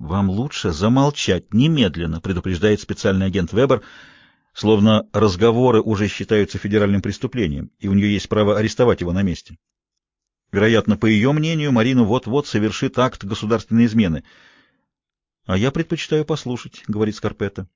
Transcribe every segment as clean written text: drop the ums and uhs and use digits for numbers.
«Вам лучше замолчать немедленно», — предупреждает специальный агент Вебер, словно разговоры уже считаются федеральным преступлением, и у нее есть право арестовать его на месте. Вероятно, по ее мнению, Марина вот-вот совершит акт государственной измены. «А я предпочитаю послушать», — говорит Скарпетта.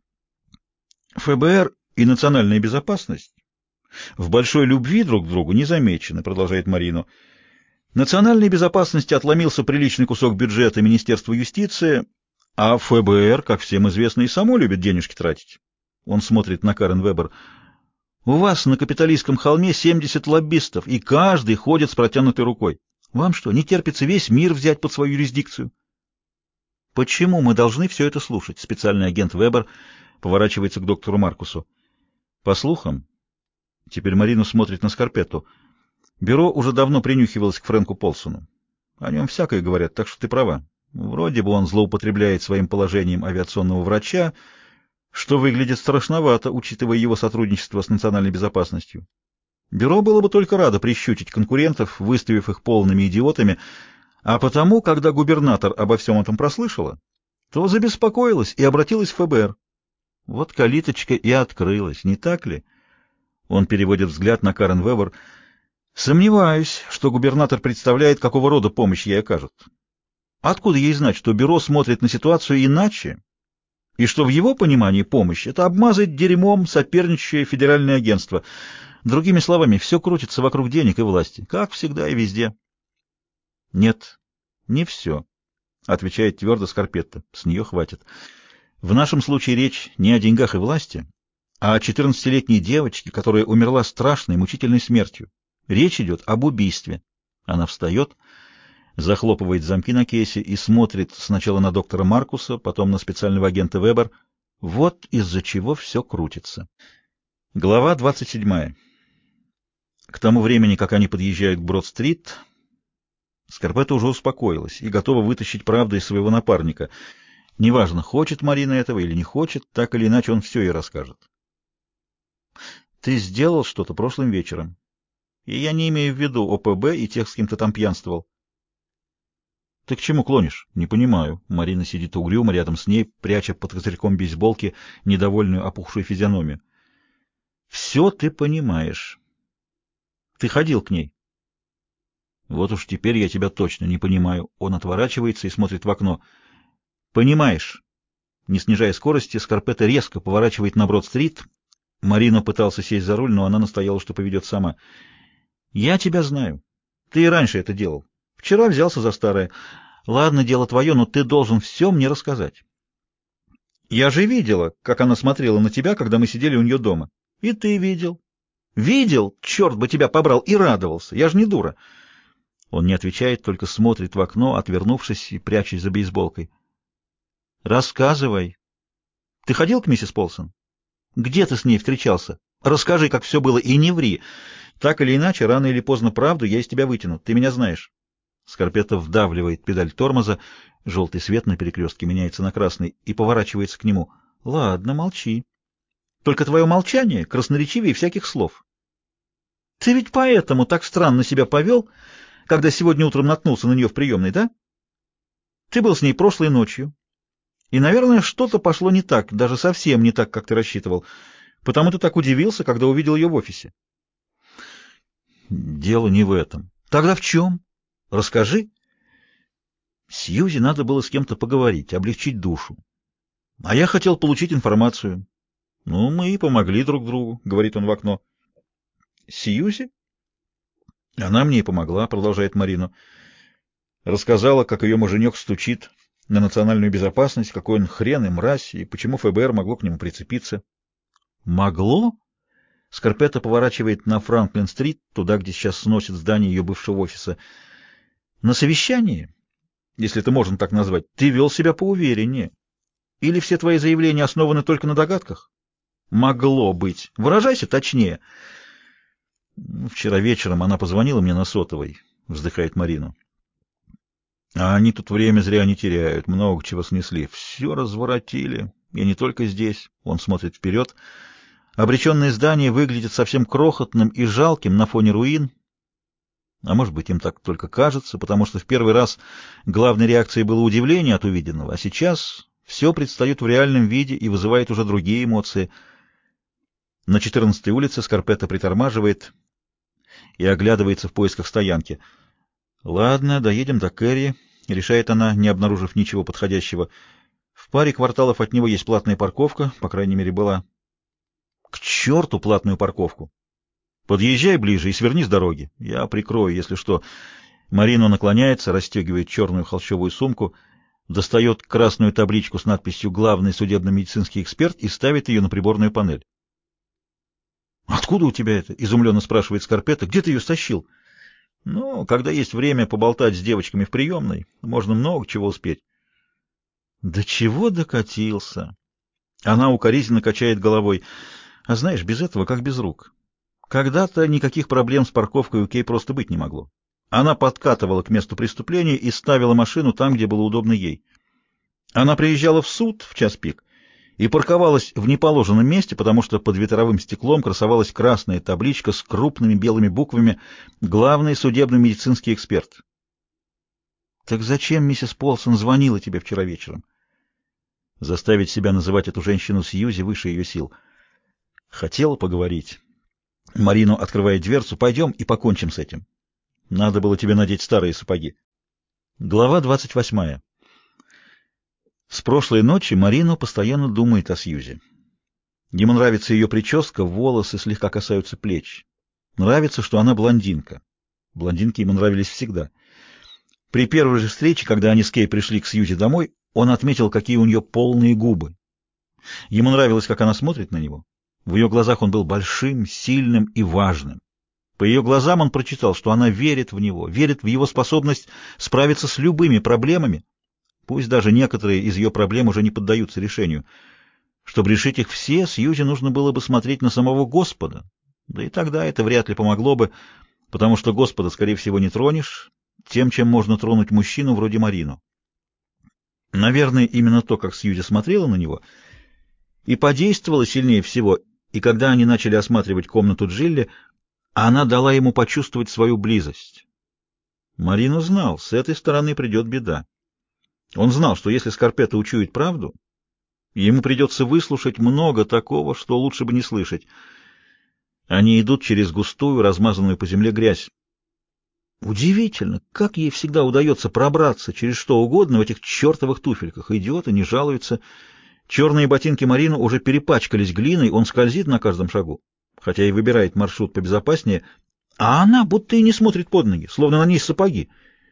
«ФБР и национальная безопасность в большой любви друг к другу не замечены», — продолжает Марина. «Национальной безопасности отломился приличный кусок бюджета Министерства юстиции, а ФБР, как всем известно, и само любит денежки тратить». Он смотрит на Карен Вебер. «У вас на капиталистском холме 70 лоббистов, и каждый ходит с протянутой рукой. Вам что, не терпится весь мир взять под свою юрисдикцию?» «Почему мы должны все это слушать?» Специальный агент Вебер поворачивается к доктору Маркусу. «По слухам...» Теперь Марина смотрит на Скарпетту. «Бюро уже давно принюхивалось к Фрэнку Полсону. О нем всякое говорят, так что ты права. Вроде бы он злоупотребляет своим положением авиационного врача, что выглядит страшновато, учитывая его сотрудничество с национальной безопасностью. Бюро было бы только радо прищучить конкурентов, выставив их полными идиотами, а потому, когда губернатор обо всем этом прослышала, то забеспокоилась и обратилась в ФБР. Вот калиточка и открылась, не так ли?» Он переводит взгляд на Карен Вебер. «Сомневаюсь, что губернатор представляет, какого рода помощь ей окажут. Откуда ей знать, что бюро смотрит на ситуацию иначе, и что в его понимании помощь — это обмазать дерьмом соперничающее федеральное агентство? Другими словами, все крутится вокруг денег и власти, как всегда и везде». «Нет, не все», — отвечает твердо Скарпетта. «С нее хватит. В нашем случае речь не о деньгах и власти, а о 14-летней девочке, которая умерла страшной, мучительной смертью. Речь идет об убийстве». Она встает, захлопывает замки на кейсе и смотрит сначала на доктора Маркуса, потом на специального агента Вебер. Вот из-за чего все крутится. Глава 27. К тому времени, как они подъезжают к Брод-стрит, Скарпетта уже успокоилась и готова вытащить правду из своего напарника. Неважно, хочет Марина этого или не хочет, так или иначе он все ей расскажет. «Ты сделал что-то прошлым вечером. И я не имею в виду ОПБ и тех, с кем ты там пьянствовал». «Ты к чему клонишь?» «Не понимаю». Марина сидит угрюмо рядом с ней, пряча под козырьком бейсболки недовольную опухшую физиономию. «Все ты понимаешь. Ты ходил к ней». «Вот уж теперь я тебя точно не понимаю». Он отворачивается и смотрит в окно. «Понимаешь». Не снижая скорости, Скарпетта резко поворачивает на Брод-стрит. Марина пытался сесть за руль, но она настояла, что поведет сама. «Я тебя знаю. Ты и раньше это делал. Вчера взялся за старое. Ладно, дело твое, но ты должен все мне рассказать. Я же видела, как она смотрела на тебя, когда мы сидели у нее дома. И ты видел. Видел, черт бы тебя побрал, и радовался. Я же не дура». Он не отвечает, только смотрит в окно, отвернувшись и прячась за бейсболкой. «Рассказывай. Ты ходил к миссис Полсон? Где ты с ней встречался? Расскажи, как все было, и не ври. Так или иначе, рано или поздно правду я из тебя вытяну. Ты меня знаешь». Скарпетта вдавливает педаль тормоза, желтый свет на перекрестке меняется на красный, и поворачивается к нему. «Ладно, молчи. Только твое молчание красноречивее всяких слов. Ты ведь поэтому так странно себя повел, когда сегодня утром наткнулся на нее в приемной, да? Ты был с ней прошлой ночью, и, наверное, что-то пошло не так, даже совсем не так, как ты рассчитывал, потому ты так удивился, когда увидел ее в офисе». «Дело не в этом». «Тогда в чем? Расскажи». Сьюзи надо было с кем-то поговорить, облегчить душу. А я хотел получить информацию. Ну, мы и помогли друг другу, — говорит он в окно. Сьюзи? Она мне и помогла, — продолжает Марина. Рассказала, как ее муженек стучит на национальную безопасность, какой он хрен и мразь, и почему ФБР могло к нему прицепиться. Могло? Скарпетта поворачивает на Франклин-стрит, туда, где сейчас сносит здание ее бывшего офиса. На совещании, если это можно так назвать, ты вел себя поувереннее. Или все твои заявления основаны только на догадках? Могло быть. Выражайся точнее. Вчера вечером она позвонила мне на сотовой, вздыхает Марина. А они тут время зря не теряют, много чего снесли. Все разворотили, и не только здесь. Он смотрит вперед. Обреченное здание выглядит совсем крохотным и жалким на фоне руин. А может быть, им так только кажется, потому что в первый раз главной реакцией было удивление от увиденного, а сейчас все предстает в реальном виде и вызывает уже другие эмоции. На 14-й улице Скарпетта притормаживает и оглядывается в поисках стоянки. «Ладно, доедем до Кэрри», — решает она, не обнаружив ничего подходящего. В паре кварталов от него есть платная парковка, по крайней мере, была. К черту платную парковку! Подъезжай ближе и сверни с дороги. Я прикрою, если что. Марино наклоняется, расстегивает черную холщовую сумку, достает красную табличку с надписью «Главный судебно-медицинский эксперт» и ставит ее на приборную панель. «Откуда у тебя это?» — изумленно спрашивает Скарпетта. «Где ты ее стащил?» «Ну, когда есть время поболтать с девочками в приемной, можно много чего успеть». «До чего докатился?» Она укоризненно качает головой. «А знаешь, без этого как без рук». Когда-то никаких проблем с парковкой у Кей просто быть не могло. Она подкатывала к месту преступления и ставила машину там, где было удобно ей. Она приезжала в суд в час пик и парковалась в неположенном месте, потому что под ветровым стеклом красовалась красная табличка с крупными белыми буквами «Главный судебно-медицинский эксперт». «Так зачем миссис Полсон звонила тебе вчера вечером?» Заставить себя называть эту женщину Сьюзи выше ее сил. Хотела поговорить. Марино открывает дверцу. «Пойдем и покончим с этим. Надо было тебе надеть старые сапоги». Глава 28. С прошлой ночи Марино постоянно думает о Сьюзи. Ему нравится ее прическа, волосы слегка касаются плеч. Нравится, что она блондинка. Блондинки ему нравились всегда. При первой же встрече, когда они с Кей пришли к Сьюзи домой, он отметил, какие у нее полные губы. Ему нравилось, как она смотрит на него. В ее глазах он был большим, сильным и важным. По ее глазам он прочитал, что она верит в него, верит в его способность справиться с любыми проблемами, пусть даже некоторые из ее проблем уже не поддаются решению. Чтобы решить их все, Сьюзи нужно было бы смотреть на самого Господа, да и тогда это вряд ли помогло бы, потому что Господа, скорее всего, не тронешь тем, чем можно тронуть мужчину вроде Марину. Наверное, именно то, как Сьюзи смотрела на него, и подействовало сильнее всего. И когда они начали осматривать комнату Джилли, она дала ему почувствовать свою близость. Марино знал, с этой стороны придет беда. Он знал, что если Скарпетта учует правду, ему придется выслушать много такого, что лучше бы не слышать. Они идут через густую, размазанную по земле грязь. Удивительно, как ей всегда удается пробраться через что угодно в этих чертовых туфельках. Идиоты не жалуются. Черные ботинки Марину уже перепачкались глиной, он скользит на каждом шагу, хотя и выбирает маршрут побезопаснее, а она будто и не смотрит под ноги, словно на ней сапоги.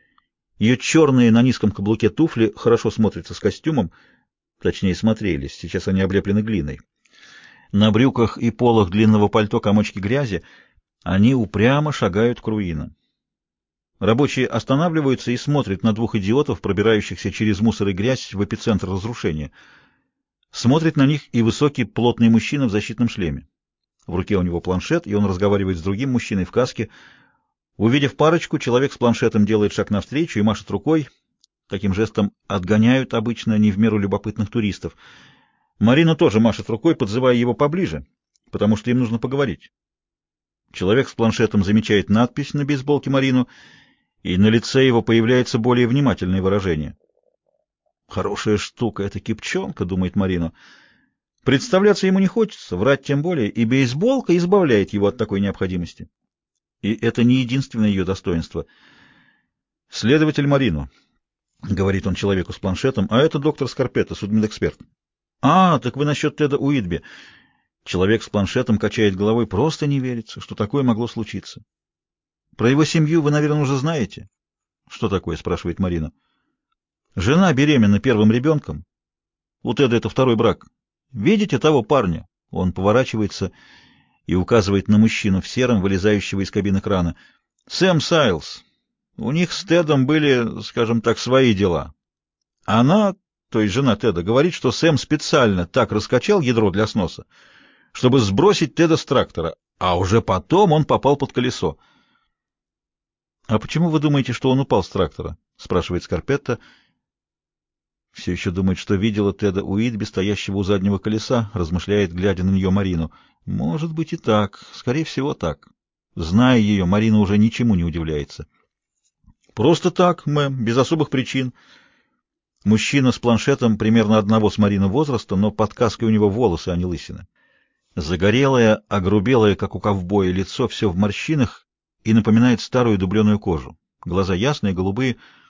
Ее черные на низком каблуке туфли хорошо смотрятся с костюмом, точнее смотрелись, сейчас они облеплены глиной. На брюках и полах длинного пальто комочки грязи, они упрямо шагают к руинам. Рабочие останавливаются и смотрят на двух идиотов, пробирающихся через мусор и грязь в эпицентр разрушения. Смотрит на них и высокий плотный мужчина в защитном шлеме. В руке у него планшет, и он разговаривает с другим мужчиной в каске. Увидев парочку, человек с планшетом делает шаг навстречу и машет рукой. Таким жестом отгоняют обычно не в меру любопытных туристов. Марина тоже машет рукой, подзывая его поближе, потому что им нужно поговорить. Человек с планшетом замечает надпись на бейсболке Марину, и на лице его появляется более внимательное выражение. «Хорошая штука эта кипчонка», — думает Марина. Представляться ему не хочется, врать тем более, и бейсболка избавляет его от такой необходимости. И это не единственное ее достоинство. «Следователь Марино», — говорит он человеку с планшетом, — «а это доктор Скарпетта, судмедэксперт». «А, так вы насчет Теда Уитби». Человек с планшетом качает головой, просто не верится, что такое могло случиться. «Про его семью вы, наверное, уже знаете?» «Что такое?» — спрашивает Марина. «Жена беременна первым ребенком. У Теда это второй брак. Видите того парня?» Он поворачивается и указывает на мужчину в сером, вылезающего из кабины крана. «Сэм Сайлз. У них с Тедом были, скажем так, свои дела. Она, то есть жена Теда, говорит, что Сэм специально так раскачал ядро для сноса, чтобы сбросить Теда с трактора, а уже потом он попал под колесо». «А почему вы думаете, что он упал с трактора?» — спрашивает Скарпетта. Все еще думает, что видела Теда Уитби, стоящего у заднего колеса, размышляет, глядя на нее Марину. Может быть и так, скорее всего так. Зная ее, Марина уже ничему не удивляется. «Просто так, мэм, без особых причин». Мужчина с планшетом примерно одного с Мариной возраста, но под каской у него волосы, а не лысина. Загорелое, огрубелое, как у ковбоя, лицо все в морщинах и напоминает старую дубленую кожу. Глаза ясные, голубые,